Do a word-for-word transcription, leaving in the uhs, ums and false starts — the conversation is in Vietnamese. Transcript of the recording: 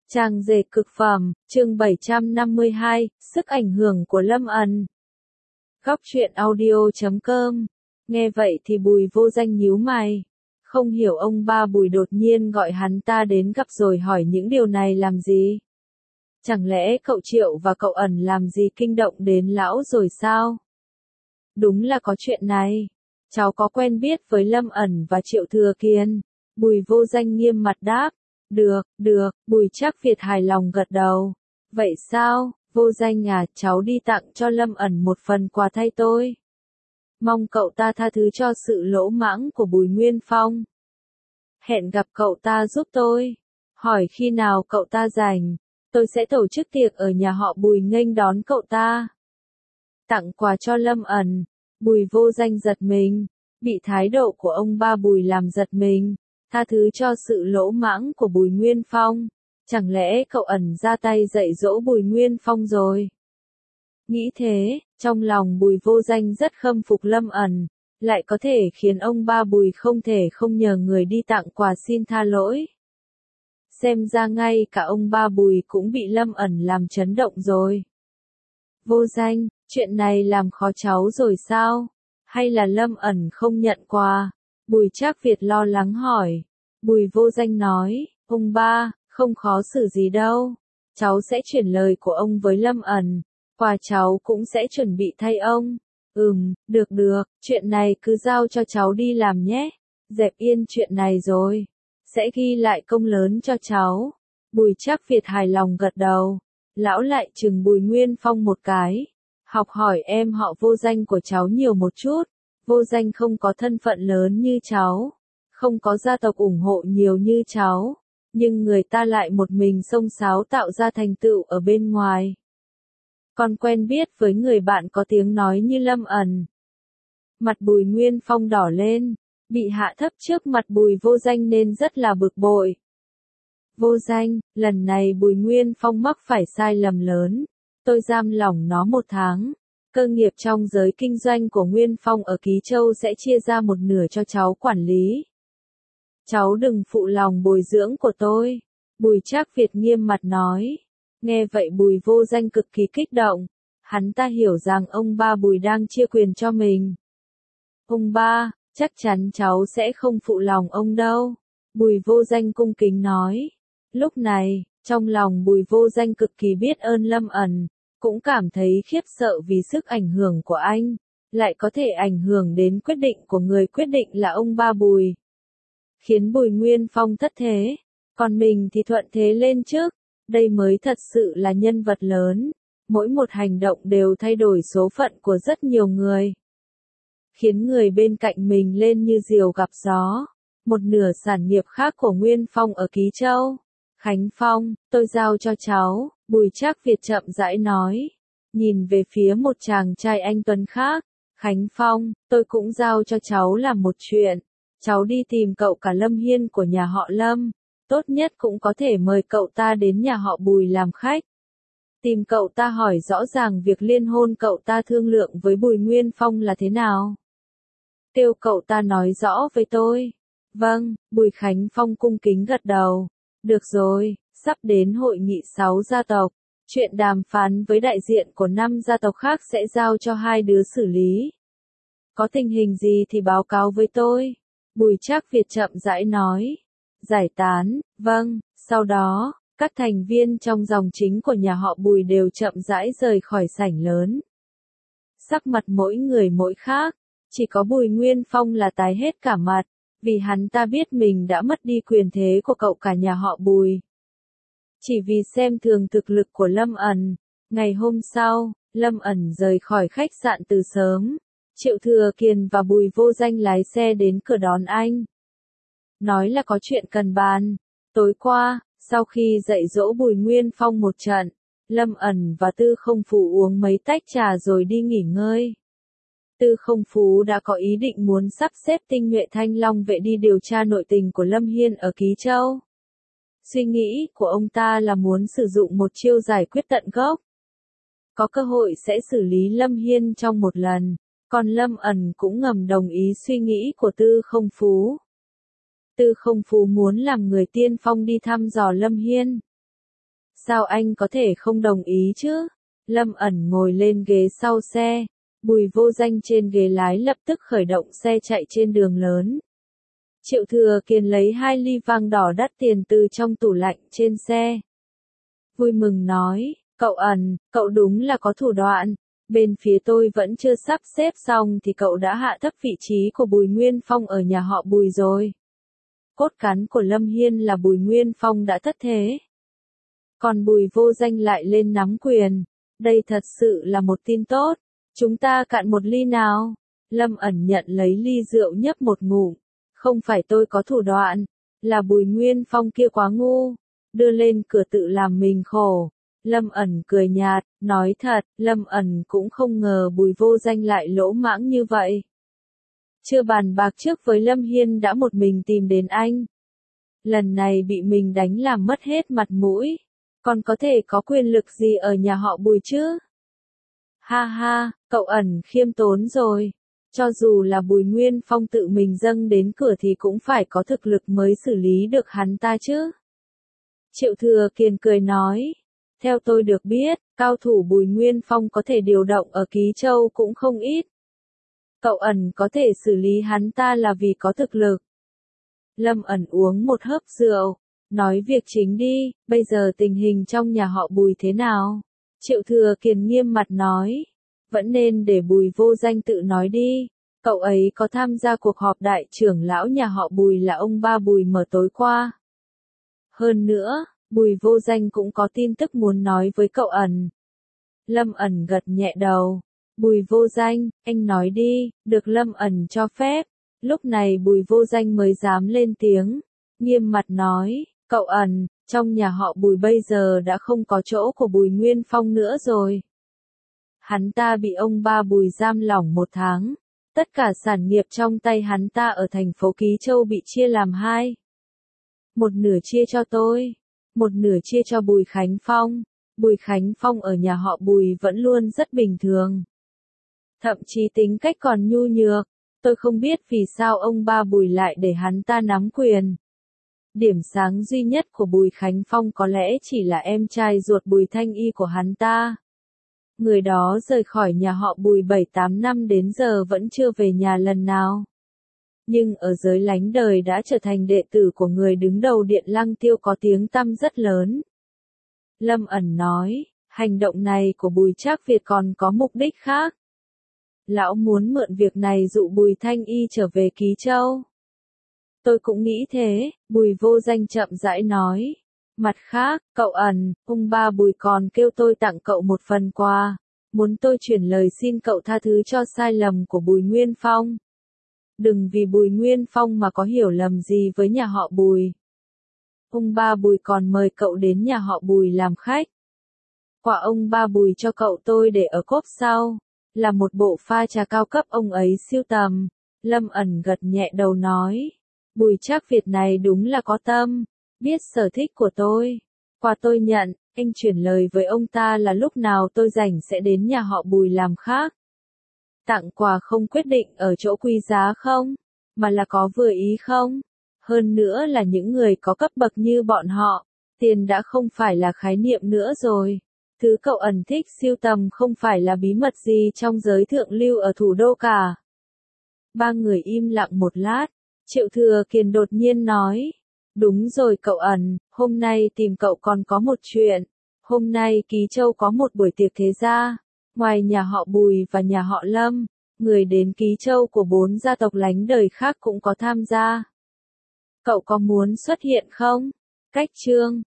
Trang dệt cực phẩm, chương bảy trăm năm mươi hai, sức ảnh hưởng của Lâm ẩn. Góc truyện audio chấm com. Nghe vậy thì Bùi Vô Danh nhíu mày. Không hiểu ông ba Bùi đột nhiên gọi hắn ta đến gặp rồi hỏi những điều này làm gì? Chẳng lẽ cậu Triệu và cậu ẩn làm gì kinh động đến lão rồi sao? Đúng là có chuyện này. Cháu có quen biết với Lâm ẩn và Triệu Thừa Kiên. Bùi Vô Danh nghiêm mặt đáp. Được, được, Bùi Trác Việt hài lòng gật đầu. Vậy sao, Vô Danh à, cháu đi tặng cho Lâm ẩn một phần quà thay tôi. Mong cậu ta tha thứ cho sự lỗ mãng của Bùi Nguyên Phong. Hẹn gặp cậu ta giúp tôi. Hỏi khi nào cậu ta rảnh, tôi sẽ tổ chức tiệc ở nhà họ Bùi nghênh đón cậu ta. Tặng quà cho Lâm ẩn, Bùi Vô Danh giật mình, bị thái độ của ông ba Bùi làm giật mình. Tha thứ cho sự lỗ mãng của Bùi Nguyên Phong. Chẳng lẽ cậu ẩn ra tay dạy dỗ Bùi Nguyên Phong rồi? Nghĩ thế, trong lòng Bùi Vô Danh rất khâm phục Lâm ẩn, lại có thể khiến ông ba Bùi không thể không nhờ người đi tặng quà xin tha lỗi. Xem ra ngay cả ông ba Bùi cũng bị Lâm ẩn làm chấn động rồi. Vô Danh, chuyện này làm khó cháu rồi sao? Hay là Lâm ẩn không nhận quà? Bùi Trác Việt lo lắng hỏi. Bùi Vô Danh nói, ông ba, không khó xử gì đâu. Cháu sẽ chuyển lời của ông với Lâm ẩn. Quà cháu cũng sẽ chuẩn bị thay ông. Ừm, được được, chuyện này cứ giao cho cháu đi làm nhé. Dẹp yên chuyện này rồi. Sẽ ghi lại công lớn cho cháu. Bùi Trác Việt hài lòng gật đầu. Lão lại chừng Bùi Nguyên Phong một cái. Học hỏi em họ Vô Danh của cháu nhiều một chút. Vô Danh không có thân phận lớn như cháu, không có gia tộc ủng hộ nhiều như cháu, nhưng người ta lại một mình xông xáo tạo ra thành tựu ở bên ngoài. Còn quen biết với người bạn có tiếng nói như Lâm ẩn. Mặt Bùi Nguyên Phong đỏ lên, bị hạ thấp trước mặt Bùi Vô Danh nên rất là bực bội. Vô Danh, lần này Bùi Nguyên Phong mắc phải sai lầm lớn, tôi giam lỏng nó một tháng. Cơ nghiệp trong giới kinh doanh của Nguyên Phong ở Ký Châu sẽ chia ra một nửa cho cháu quản lý. Cháu đừng phụ lòng bồi dưỡng của tôi. Bùi Trác Việt nghiêm mặt nói. Nghe vậy Bùi Vô Danh cực kỳ kích động. Hắn ta hiểu rằng ông ba Bùi đang chia quyền cho mình. Ông ba, chắc chắn cháu sẽ không phụ lòng ông đâu. Bùi Vô Danh cung kính nói. Lúc này, trong lòng Bùi Vô Danh cực kỳ biết ơn Lâm ẩn. Cũng cảm thấy khiếp sợ vì sức ảnh hưởng của anh, lại có thể ảnh hưởng đến quyết định của người quyết định là ông ba Bùi. Khiến Bùi Nguyên Phong thất thế, còn mình thì thuận thế lên trước, đây mới thật sự là nhân vật lớn, mỗi một hành động đều thay đổi số phận của rất nhiều người. Khiến người bên cạnh mình lên như diều gặp gió, một nửa sản nghiệp khác của Nguyên Phong ở Ký Châu. Khánh Phong, tôi giao cho cháu, Bùi Trác Việt chậm rãi nói. Nhìn về phía một chàng trai anh tuấn khác. Khánh Phong, tôi cũng giao cho cháu làm một chuyện. Cháu đi tìm cậu cả Lâm Hiên của nhà họ Lâm. Tốt nhất cũng có thể mời cậu ta đến nhà họ Bùi làm khách. Tìm cậu ta hỏi rõ ràng việc liên hôn cậu ta thương lượng với Bùi Nguyên Phong là thế nào. Kêu cậu ta nói rõ với tôi. Vâng, Bùi Khánh Phong cung kính gật đầu. Được rồi, sắp đến hội nghị sáu gia tộc, chuyện đàm phán với đại diện của năm gia tộc khác sẽ giao cho hai đứa xử lý. Có tình hình gì thì báo cáo với tôi. Bùi Trác Việt chậm rãi nói. Giải tán, vâng, sau đó, các thành viên trong dòng chính của nhà họ Bùi đều chậm rãi rời khỏi sảnh lớn. Sắc mặt mỗi người mỗi khác, chỉ có Bùi Nguyên Phong là tái hết cả mặt. Vì hắn ta biết mình đã mất đi quyền thế của cậu cả nhà họ Bùi. Chỉ vì xem thường thực lực của Lâm ẩn. Ngày hôm sau, Lâm ẩn rời khỏi khách sạn từ sớm. Triệu Thừa Kiên và Bùi Vô Danh lái xe đến cửa đón anh. Nói là có chuyện cần bàn. Tối qua, sau khi dạy dỗ Bùi Nguyên Phong một trận, Lâm ẩn và Tư Không Phú uống mấy tách trà rồi đi nghỉ ngơi. Tư Không Phú đã có ý định muốn sắp xếp tinh nhuệ Thanh Long vệ đi điều tra nội tình của Lâm Hiên ở Ký Châu. Suy nghĩ của ông ta là muốn sử dụng một chiêu giải quyết tận gốc. Có cơ hội sẽ xử lý Lâm Hiên trong một lần, còn Lâm ẩn cũng ngầm đồng ý suy nghĩ của Tư Không Phú. Tư Không Phú muốn làm người tiên phong đi thăm dò Lâm Hiên. Sao anh có thể không đồng ý chứ? Lâm ẩn ngồi lên ghế sau xe. Bùi Vô Danh trên ghế lái lập tức khởi động xe chạy trên đường lớn. Triệu Thừa Kiền lấy hai ly vang đỏ đắt tiền từ trong tủ lạnh trên xe. Vui mừng nói, cậu Ẩn, cậu đúng là có thủ đoạn. Bên phía tôi vẫn chưa sắp xếp xong thì cậu đã hạ thấp vị trí của Bùi Nguyên Phong ở nhà họ Bùi rồi. Cốt cán của Lâm Hiên là Bùi Nguyên Phong đã thất thế. Còn Bùi Vô Danh lại lên nắm quyền. Đây thật sự là một tin tốt. Chúng ta cạn một ly nào. Lâm Ẩn nhận lấy ly rượu nhấp một ngụm. Không phải tôi có thủ đoạn. Là Bùi Nguyên Phong kia quá ngu. Đưa lên cửa tự làm mình khổ. Lâm Ẩn cười nhạt, nói thật, Lâm Ẩn cũng không ngờ Bùi Vô Danh lại lỗ mãng như vậy. Chưa bàn bạc trước với Lâm Hiên đã một mình tìm đến anh. Lần này bị mình đánh làm mất hết mặt mũi. Còn có thể có quyền lực gì ở nhà họ Bùi chứ? Ha ha, cậu Ẩn khiêm tốn rồi. Cho dù là Bùi Nguyên Phong tự mình dâng đến cửa thì cũng phải có thực lực mới xử lý được hắn ta chứ. Triệu Thừa Kiền cười nói. Theo tôi được biết, cao thủ Bùi Nguyên Phong có thể điều động ở Ký Châu cũng không ít. Cậu Ẩn có thể xử lý hắn ta là vì có thực lực. Lâm Ẩn uống một hớp rượu, nói việc chính đi, bây giờ tình hình trong nhà họ Bùi thế nào? Triệu Thừa Kiền nghiêm mặt nói, vẫn nên để Bùi Vô Danh tự nói đi. Cậu ấy có tham gia cuộc họp đại trưởng lão nhà họ Bùi là ông ba Bùi mở tối qua. Hơn nữa, Bùi Vô Danh cũng có tin tức muốn nói với cậu Ẩn. Lâm Ẩn gật nhẹ đầu. Bùi Vô Danh, anh nói đi, được Lâm Ẩn cho phép. Lúc này Bùi Vô Danh mới dám lên tiếng. Nghiêm mặt nói, cậu Ẩn, trong nhà họ Bùi bây giờ đã không có chỗ của Bùi Nguyên Phong nữa rồi. Hắn ta bị ông ba Bùi giam lỏng một tháng. Tất cả sản nghiệp trong tay hắn ta ở thành phố Ký Châu bị chia làm hai. Một nửa chia cho tôi. Một nửa chia cho Bùi Khánh Phong. Bùi Khánh Phong ở nhà họ Bùi vẫn luôn rất bình thường. Thậm chí tính cách còn nhu nhược. Tôi không biết vì sao ông ba Bùi lại để hắn ta nắm quyền. Điểm sáng duy nhất của Bùi Khánh Phong có lẽ chỉ là em trai ruột Bùi Thanh Y của hắn ta. Người đó rời khỏi nhà họ Bùi bảy tám năm đến giờ vẫn chưa về nhà lần nào. Nhưng ở giới lánh đời đã trở thành đệ tử của người đứng đầu Điện Lăng Tiêu có tiếng tăm rất lớn. Lâm Ẩn nói, hành động này của Bùi Trác Việt còn có mục đích khác. Lão muốn mượn việc này dụ Bùi Thanh Y trở về Ký Châu. Tôi cũng nghĩ thế, Bùi Vô Danh chậm rãi nói. Mặt khác, cậu Ẩn, ông ba Bùi còn kêu tôi tặng cậu một phần quà. Muốn tôi chuyển lời xin cậu tha thứ cho sai lầm của Bùi Nguyên Phong. Đừng vì Bùi Nguyên Phong mà có hiểu lầm gì với nhà họ Bùi. Ông ba Bùi còn mời cậu đến nhà họ Bùi làm khách. Quà ông ba Bùi cho cậu tôi để ở cốp sau. Là một bộ pha trà cao cấp ông ấy siêu tầm. Lâm Ẩn gật nhẹ đầu nói. Bùi Trác Việt này đúng là có tâm. Biết sở thích của tôi. Quà tôi nhận, anh chuyển lời với ông ta là lúc nào tôi rảnh sẽ đến nhà họ Bùi làm khác. Tặng quà không quyết định ở chỗ quý giá không, mà là có vừa ý không. Hơn nữa là những người có cấp bậc như bọn họ, tiền đã không phải là khái niệm nữa rồi. Thứ cậu Ẩn thích siêu tầm không phải là bí mật gì trong giới thượng lưu ở thủ đô cả. Ba người im lặng một lát, Triệu Thừa Kiền đột nhiên nói. Đúng rồi cậu Ẩn, hôm nay tìm cậu còn có một chuyện. Hôm nay Ký Châu có một buổi tiệc thế gia. Ngoài nhà họ Bùi và nhà họ Lâm, người đến Ký Châu của bốn gia tộc lánh đời khác cũng có tham gia. Cậu có muốn xuất hiện không? Cách chương